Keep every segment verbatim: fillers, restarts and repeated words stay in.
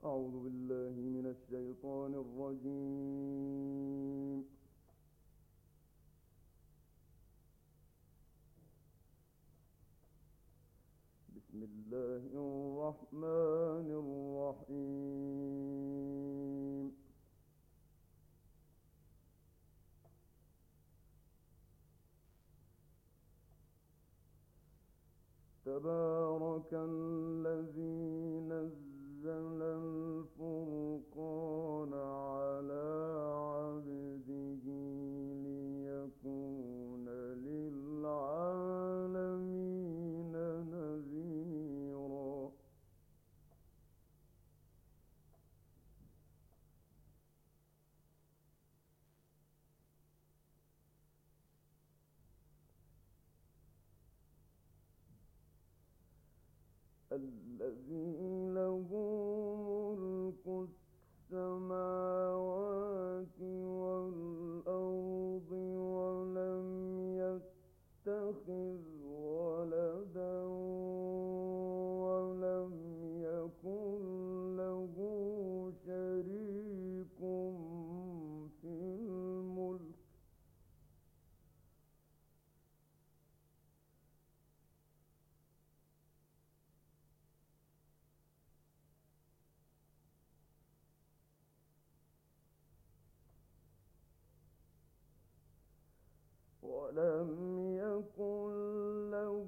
أعوذ بالله من الشيطان الرجيم. بسم الله الرحمن الرحيم. تبارك الذي نزل الفرقان على عبده ليكون للعالمين نذيرا. الذي له ملك السماوات والأرض ولم يتخذ ولدا ولم يكن له شريك في الملك ولم يكن له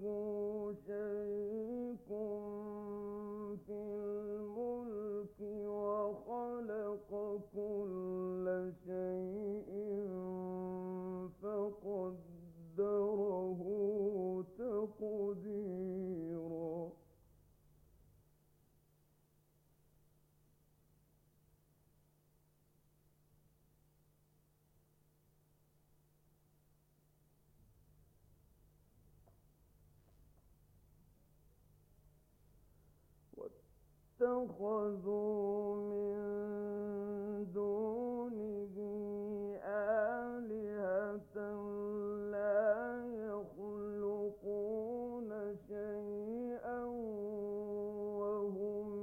شريك في الملك وخلق كل شيء فقدره تقديرا. واتخذوا من دونه آلهة لا يخلقون شيئا وهم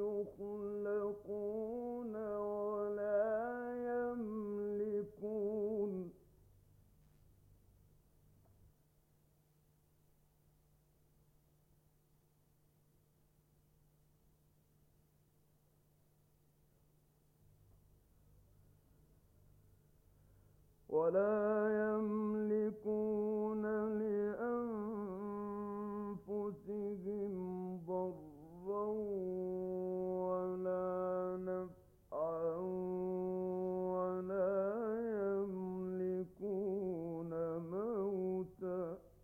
يخلقون ولا يملكون ولا يملكون لأنفسهم ضرا ولا نفعا ولا يملكون موتا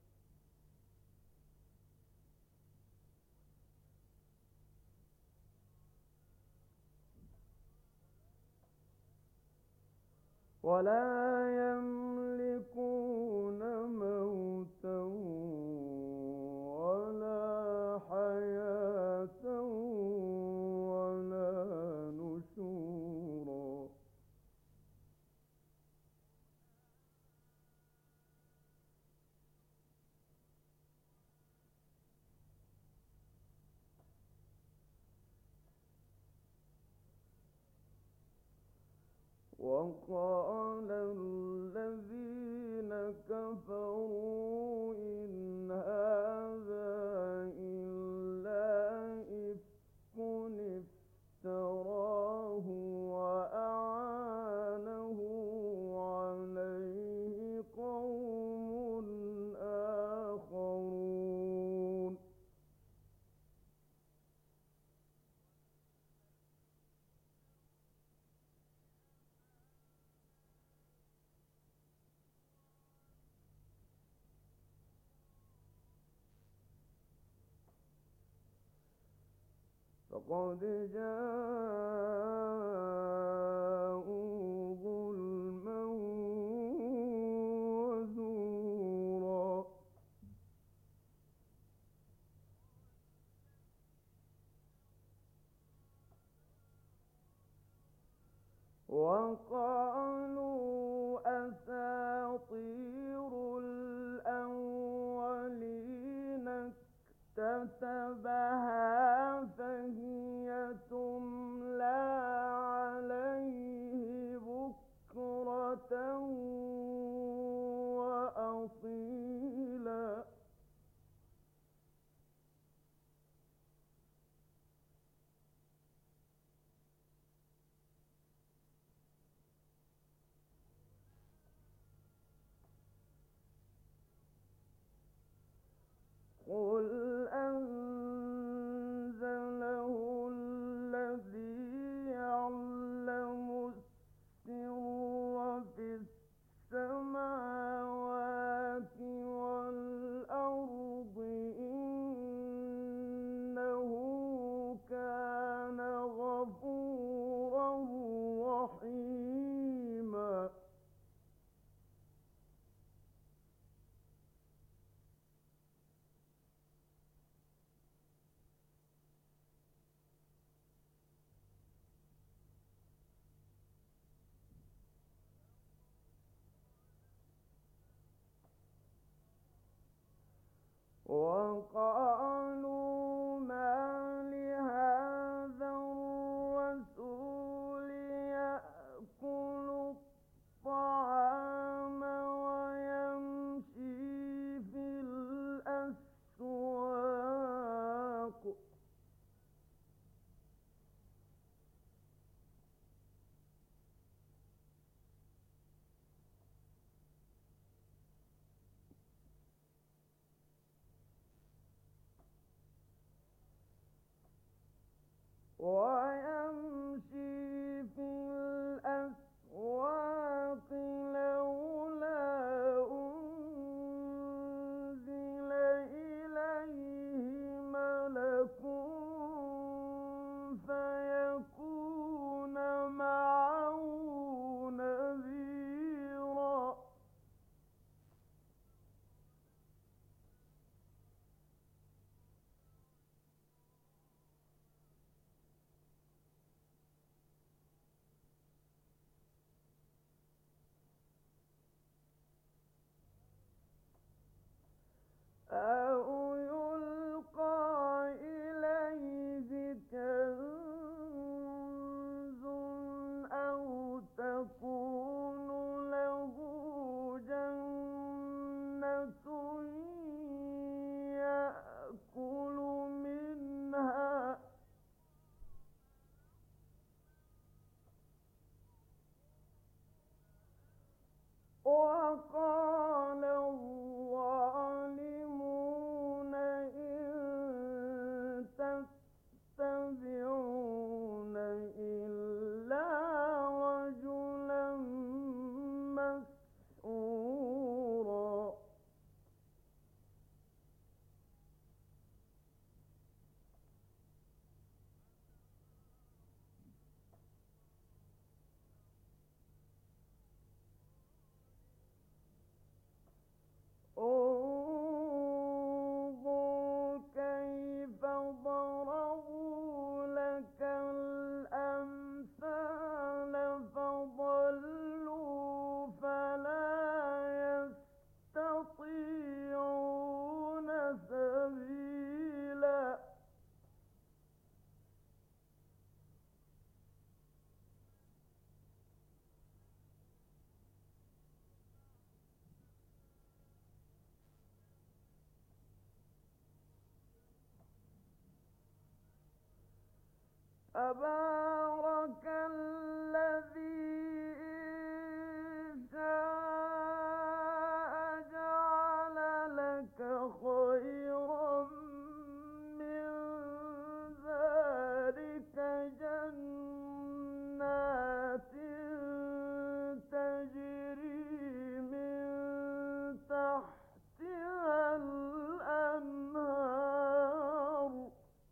ولا يملكون موتا ولا حياة ولا نشورا. وقال الذين كفروا إن هذا إلا إفك افتراه وأعانه عليه قوم آخرون. فقد جاءوا ظلما وزورا. وقالوا أساطير الأولين اكتتبها فهي تملى عليه بكرة وأصيلا قل أنزله الذي يعلم السر في السماوات والأرض إنه كان غفورا رحيما وقالوا ما لهذا الرسول يأكل الطعام ويمشي في الأسواق ويمشي في الأسواق لولا أنزل إليه ملك فيكون معه نذيرا أو يلقى إليه كنز أو تكون له جنة يأكل منها وقال الظالمون إن تتبعون إلا رجلا مسحورا انظر كيف ضربوا لك الأمثال فضلوا فلا يستطيعون سبيلا تبارك الذي إن شاء جعل لك خيرا من ذلك جنات تجري من تحتها الأنهار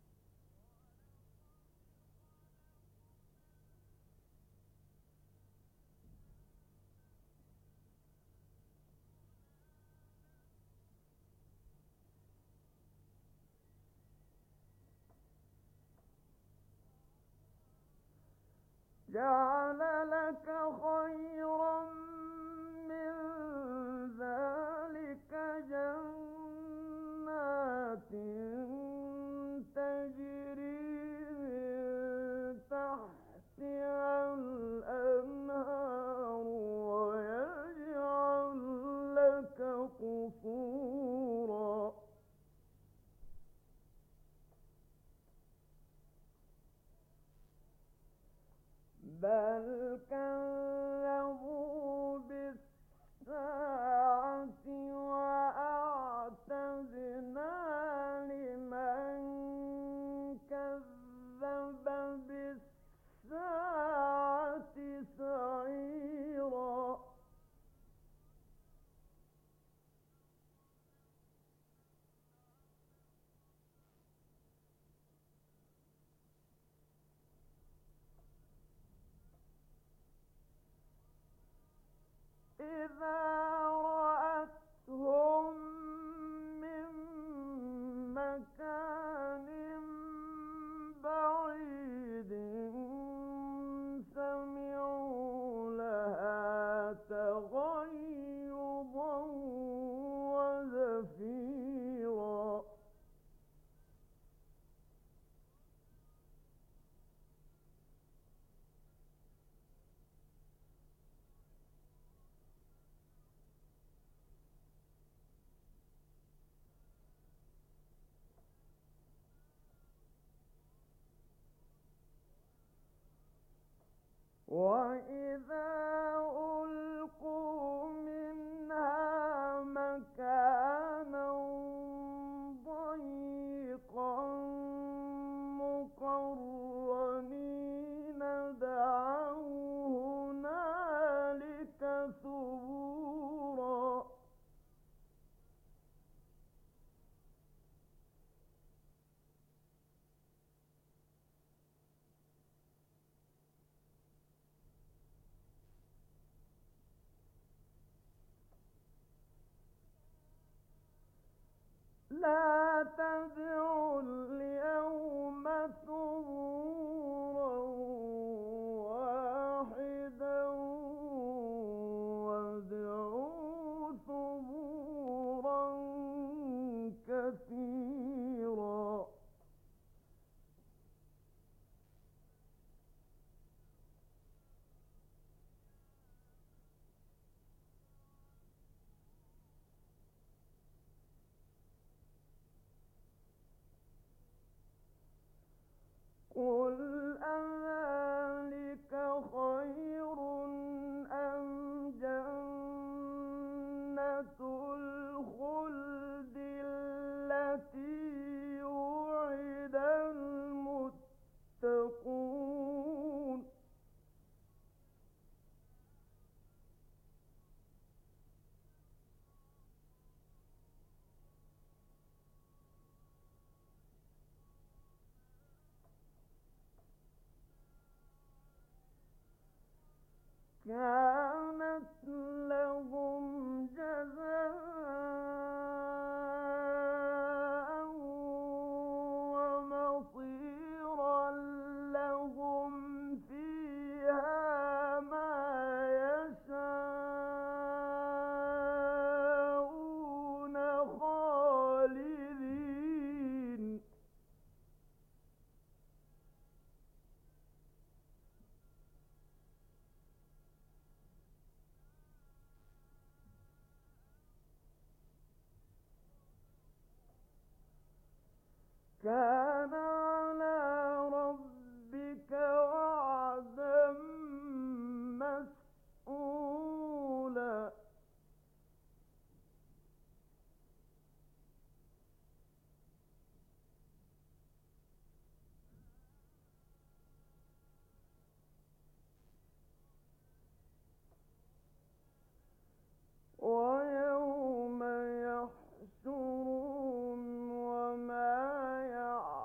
جعل لك خيرا من ذلك جنات تجري من تحتها بل كذبوا بالساعة وأعتدنا لمن كذب بالساعة سعيرا إذا رأتهم من مكان بعيد سمعوا لها تغيظا وزفيرا وإذا ألقوا منها مكانا ضيقا مقرنين دعوا هنالك ثبورا لا تدعوا اليوم ثبورا واحدا وادعوا ثبورا كثيرا قل أذلك خير أم جنة الخلد التي وعد المتقون كانت لهم جزاء ومصيرا لهم فيها ما يشاءون خالدين كان على ربك وعدا مسئولا ويوم يحشرهم وما يعلمون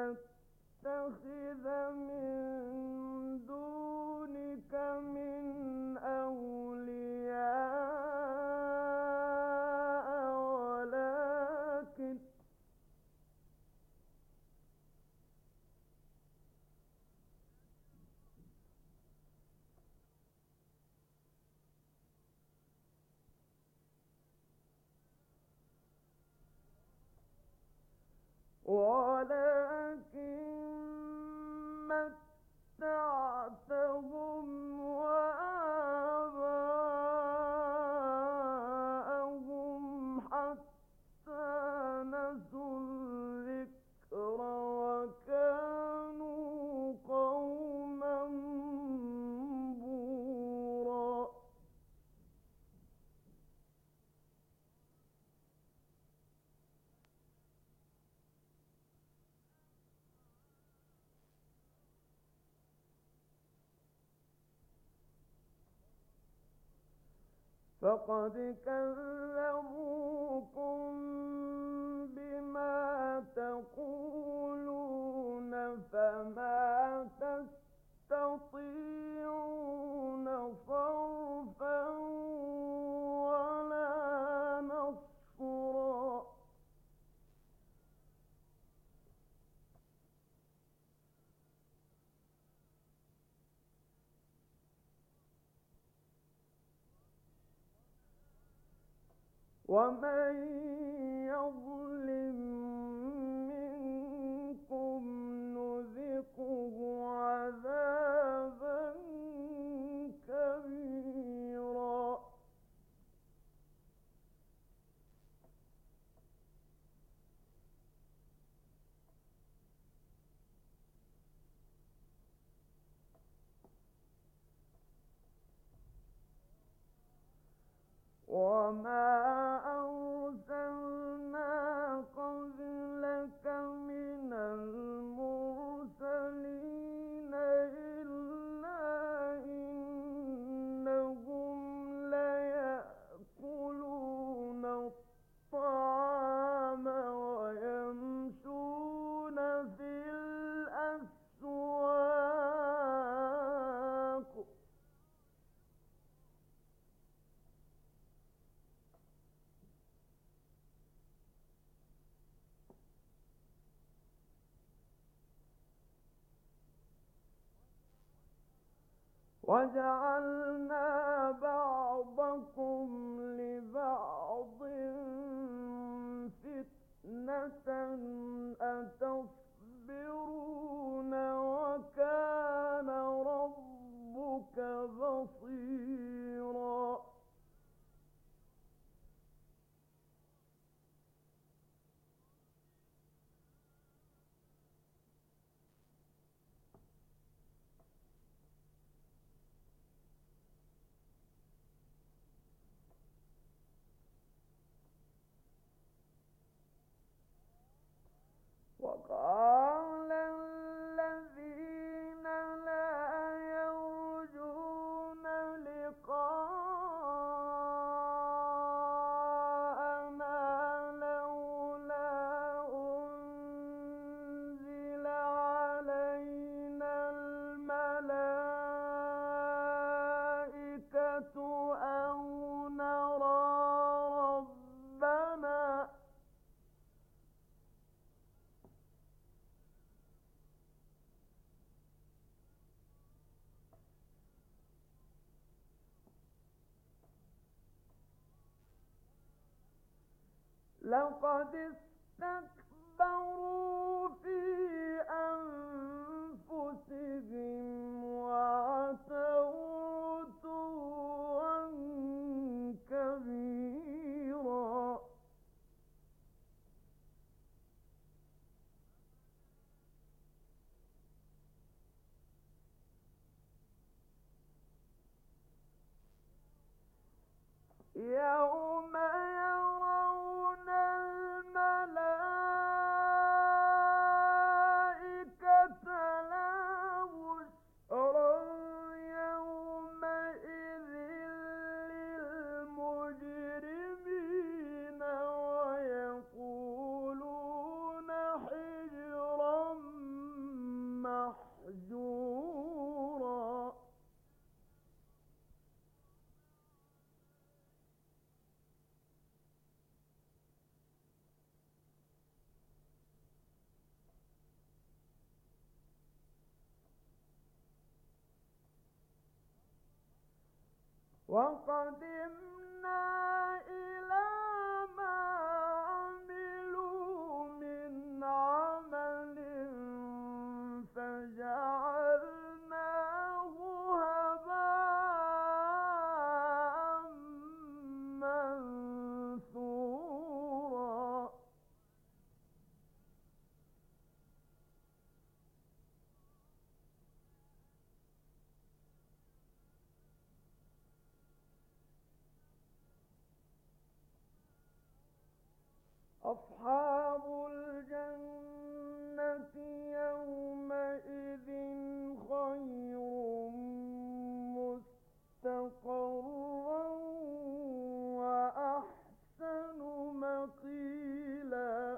نتخذ من دونك من أولياء ولكن ولكن متعتهم وآباءهم حتى نسوا الذكر وكانوا قوما بورا. فقد كذبوكم بما تقولون فما تستطيعون صرفا ولا نصرا. ومن يظلم منكم نذقه عذابا كبيرا. وما أرسلنا قبلك من المرسلين إلا إنهم ليأكلون الطعام ويمشون في الأسواق وجعلنا بعضكم لبعض فتنة أتصبرون وكان ربك بصيرا. وقال الذين لا يرجون لقاءنا لولا أنزل علينا الملائكة أو نرى ربنا لقد استكبروا في أنفسهم وعتوا عتوا كبيرا. يوم يرون الملائكة لا بشرى يومئذ للمجرمين ويقولون حجرا وقدمنا إلى ما عملوا من عمل فجعلناه هباء منثورا أصحاب الجنة يومئذ خير مستقرا وأحسن مقيلا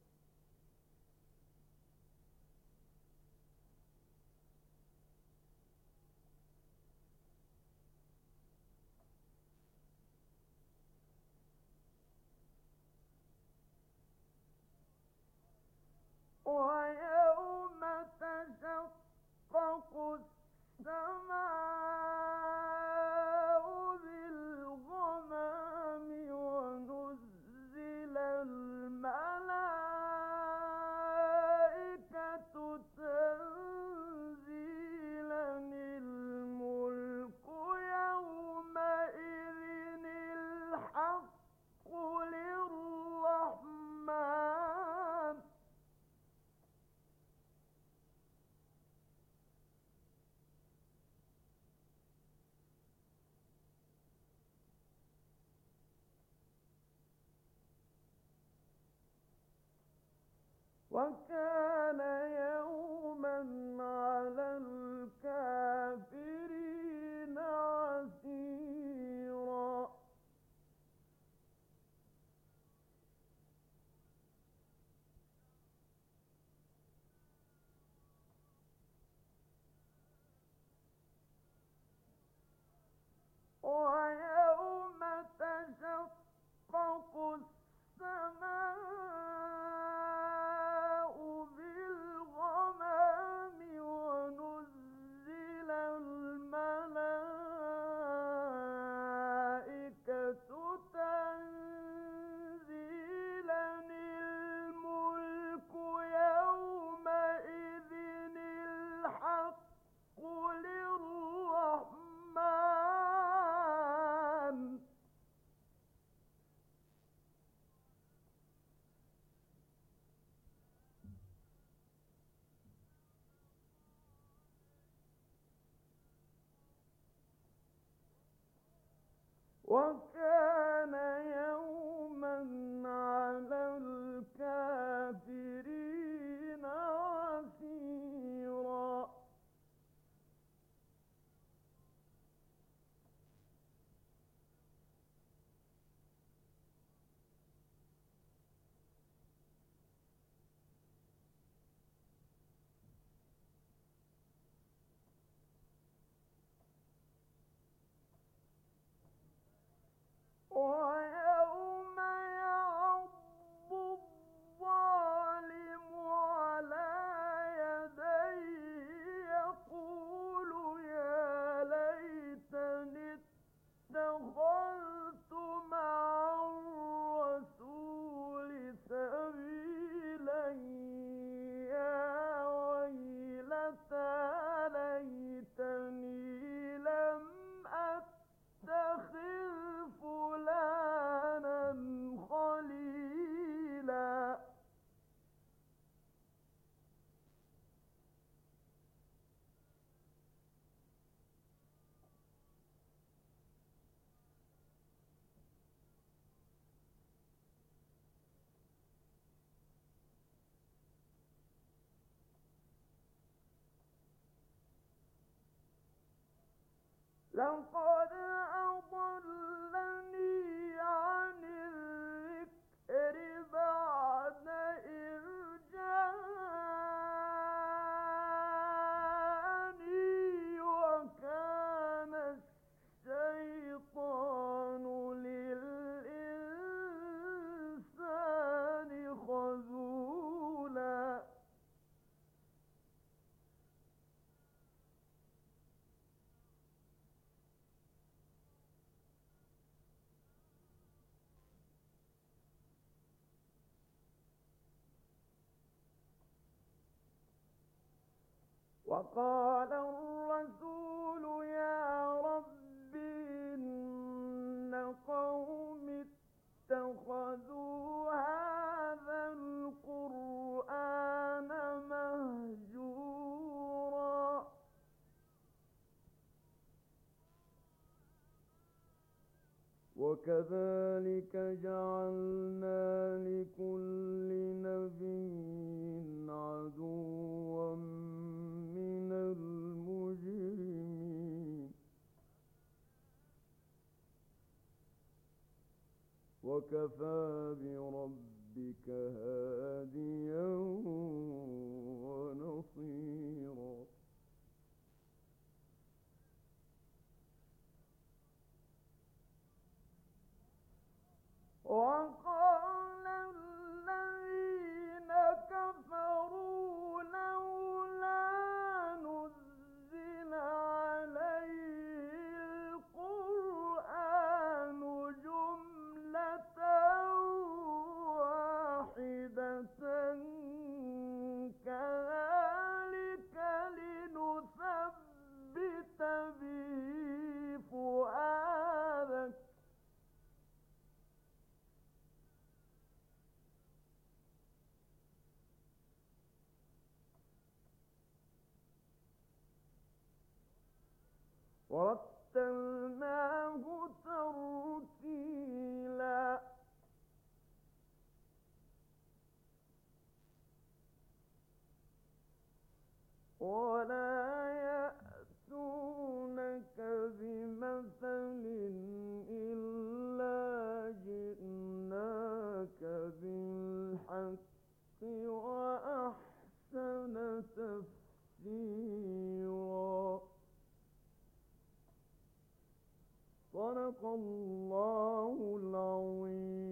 ويوم تشقق السماء بالغمام ونزل الملائكة تنزيلا الملك يومئذ الحق للرحمن وكان يوما على الكافرين عسيرا ويوم تشقق السماء بالغمام ونزل الملائكة تنزيلا الملك يومئذ الحق للرحمن وكان يوما على الكافرين عسيرا ويوم يعض الظالم على يديه يقول يا ليتني اتخذت مع الرسول سبيلا يا ويلتى ليتني لم أتخذ فلانا خليلا لقد أضلني عن الذكر بعد إذ جاءني وكان الشيطان للإنسان خذولا وقال الرسول يا رب إن قوم اتخذوا هذا القرآن مهجورا وكذلك جعلنا لكل نبي عدوا من المجرمين وكفى بربك هاديا ونصيرا وقال الذين كفروا لولا نزل عليه القرآن جملة واحدة كذلك لنثبت به فؤادك ورتلناه ترتيلا ولا يأتونك بمثل إلا جئناك بالحق وأحسن تفسيرا صدق الله العظيم.